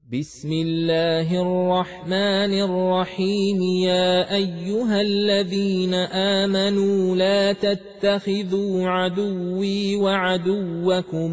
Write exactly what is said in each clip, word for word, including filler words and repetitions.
بسم الله الرحمن الرحيم يا أيها الذين آمنوا لا تتخذوا عدوي وعدوكم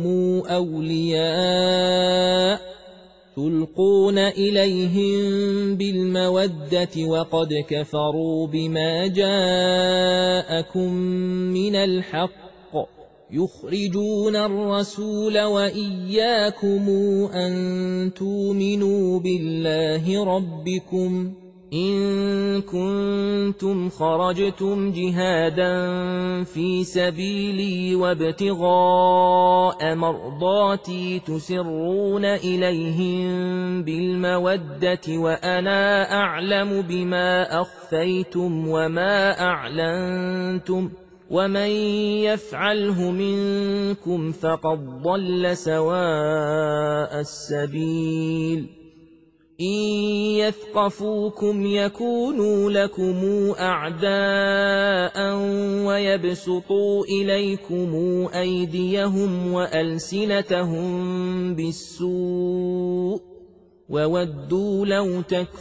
أولياء تلقون إليهم بالمودة وقد كفروا بما جاءكم من الحق يخرجون الرسول وإياكم أن تؤمنوا بالله ربكم إن كنتم خرجتم جهادا في سبيلي وابتغاء مرضاتي تسرون إليهم بالمودة وأنا أعلم بما أخفيتم وما أعلنتم ومن يفعله منكم فقد ضل سواء السبيل إن يثقفوكم يكونوا لكم أعداء ويبسطوا إليكم أيديهم وألسنتهم بالسوء وودوا لو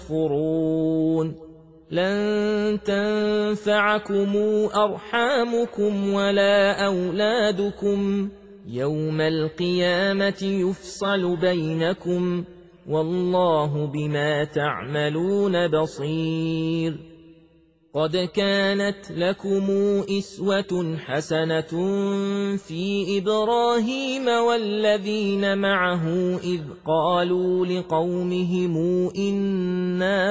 تكفرون لن تنفعكم أرحامكم ولا أولادكم يوم القيامة يفصل بينكم والله بما تعملون بصير قد كانت لكم أسوة حسنة في إبراهيم والذين معه إذ قالوا لقومهم إنا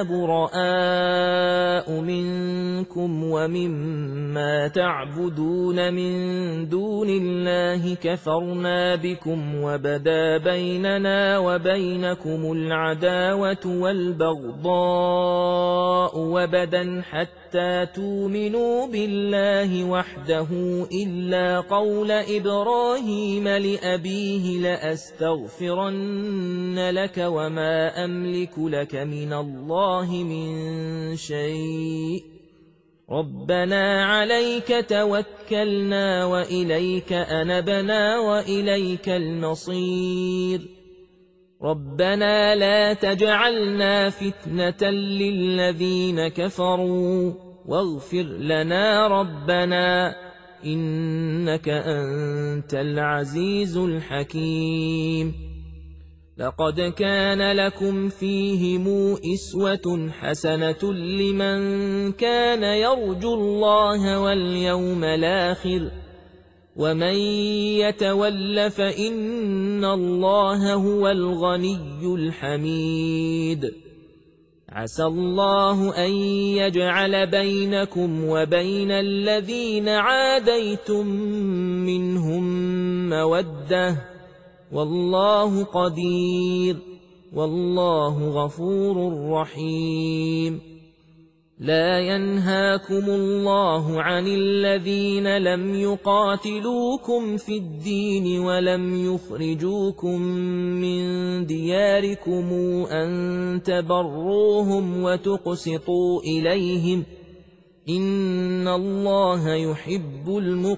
براء منكم ومما تعبدون من دون الله كفرنا بكم وبدا بيننا وبينكم العداوة والبغضاء وبدا حتى تؤمنوا بالله وحده إلا قول إبراهيم لأبيه لأستغفرن لك وما أملك لك من الله من شيء ربنا عليك توكلنا وإليك أنبنا وإليك المصير ربنا لا تجعلنا فتنة للذين كفروا واغفر لنا ربنا إنك أنت العزيز الحكيم لقد كان لكم فيهم أسوة حسنة لمن كان يرجو الله واليوم الآخر ومن يتول فإن الله هو الغني الحميد عسى الله أن يجعل بينكم وبين الذين عاديتم منهم مودة والله قدير والله غفور رحيم لا ينهاكم الله عن الذين لم يقاتلوكم في الدين ولم يخرجوكم من دياركم أن تبروهم وتقسطوا إليهم إن الله يحب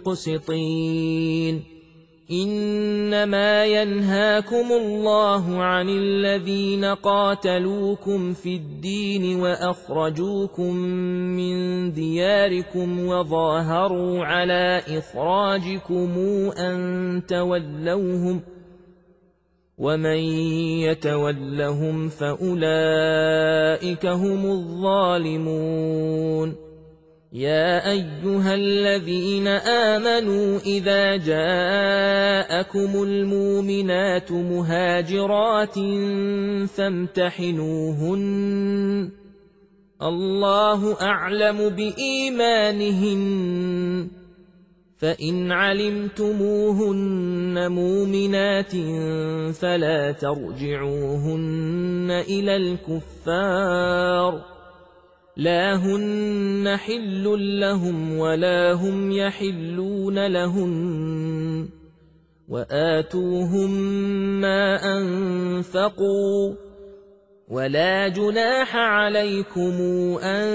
المقسطين إنما ينهاكم الله عن الذين قاتلوكم في الدين وأخرجوكم من دياركم وظاهروا على إخراجكم أن تولوهم ومن يتولهم فأولئك هم الظالمون يا أيها الذين آمنوا إذا جاءكم المؤمنات مهاجرات فامتحنوهن الله أعلم بإيمانهن فإن علمتموهن مؤمنات فلا ترجعوهن إلى الكفار لا هن حل لهم ولا هم يحلون لهن وآتوهم ما أنفقوا ولا جناح عليكم أن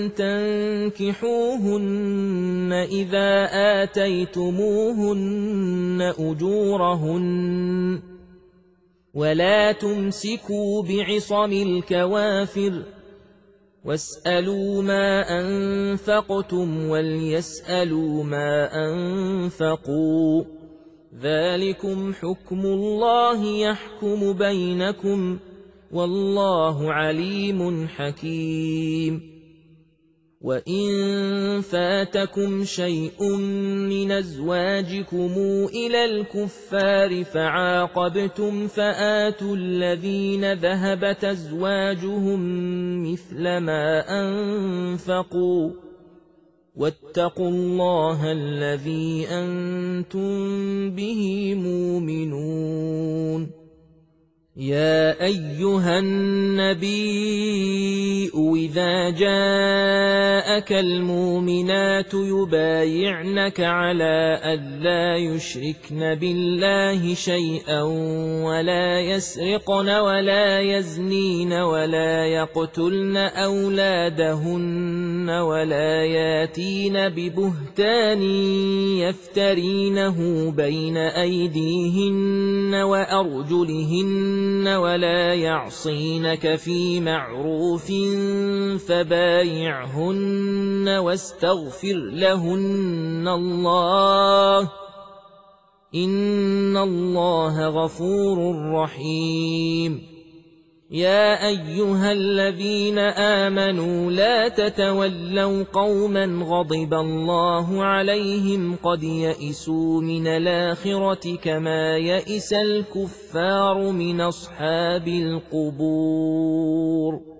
تنكحوهن إذا آتيتموهن أجورهن ولا تمسكوا بعصم الكوافر واسألوا ما أنفقتم وليسألوا ما أنفقوا ذلكم حكم الله يحكم بينكم والله عليم حكيم وإن فاتكم شيء من أزواجكم إلى الكفار فعاقبتم فآتوا الذين ذهبت أزواجهم مثل ما أنفقوا واتقوا الله الذي أنتم به مؤمنون يا أيها النبي إذا جاءك المؤمنات يبايعنك على ألا يشركن بالله شيئا ولا يسرقن ولا يزنين ولا يقتلن أولادهن ولا ياتين ببهتان يفترينه بين أيديهن وأرجلهن ولا يعصينك في معروف فبايعهن واستغفر لهن الله إن الله غفور رحيم يا أيها الذين آمنوا لا تتولوا قوما غضب الله عليهم قد يئسوا من الآخرة كما يئس الكفار من أصحاب القبور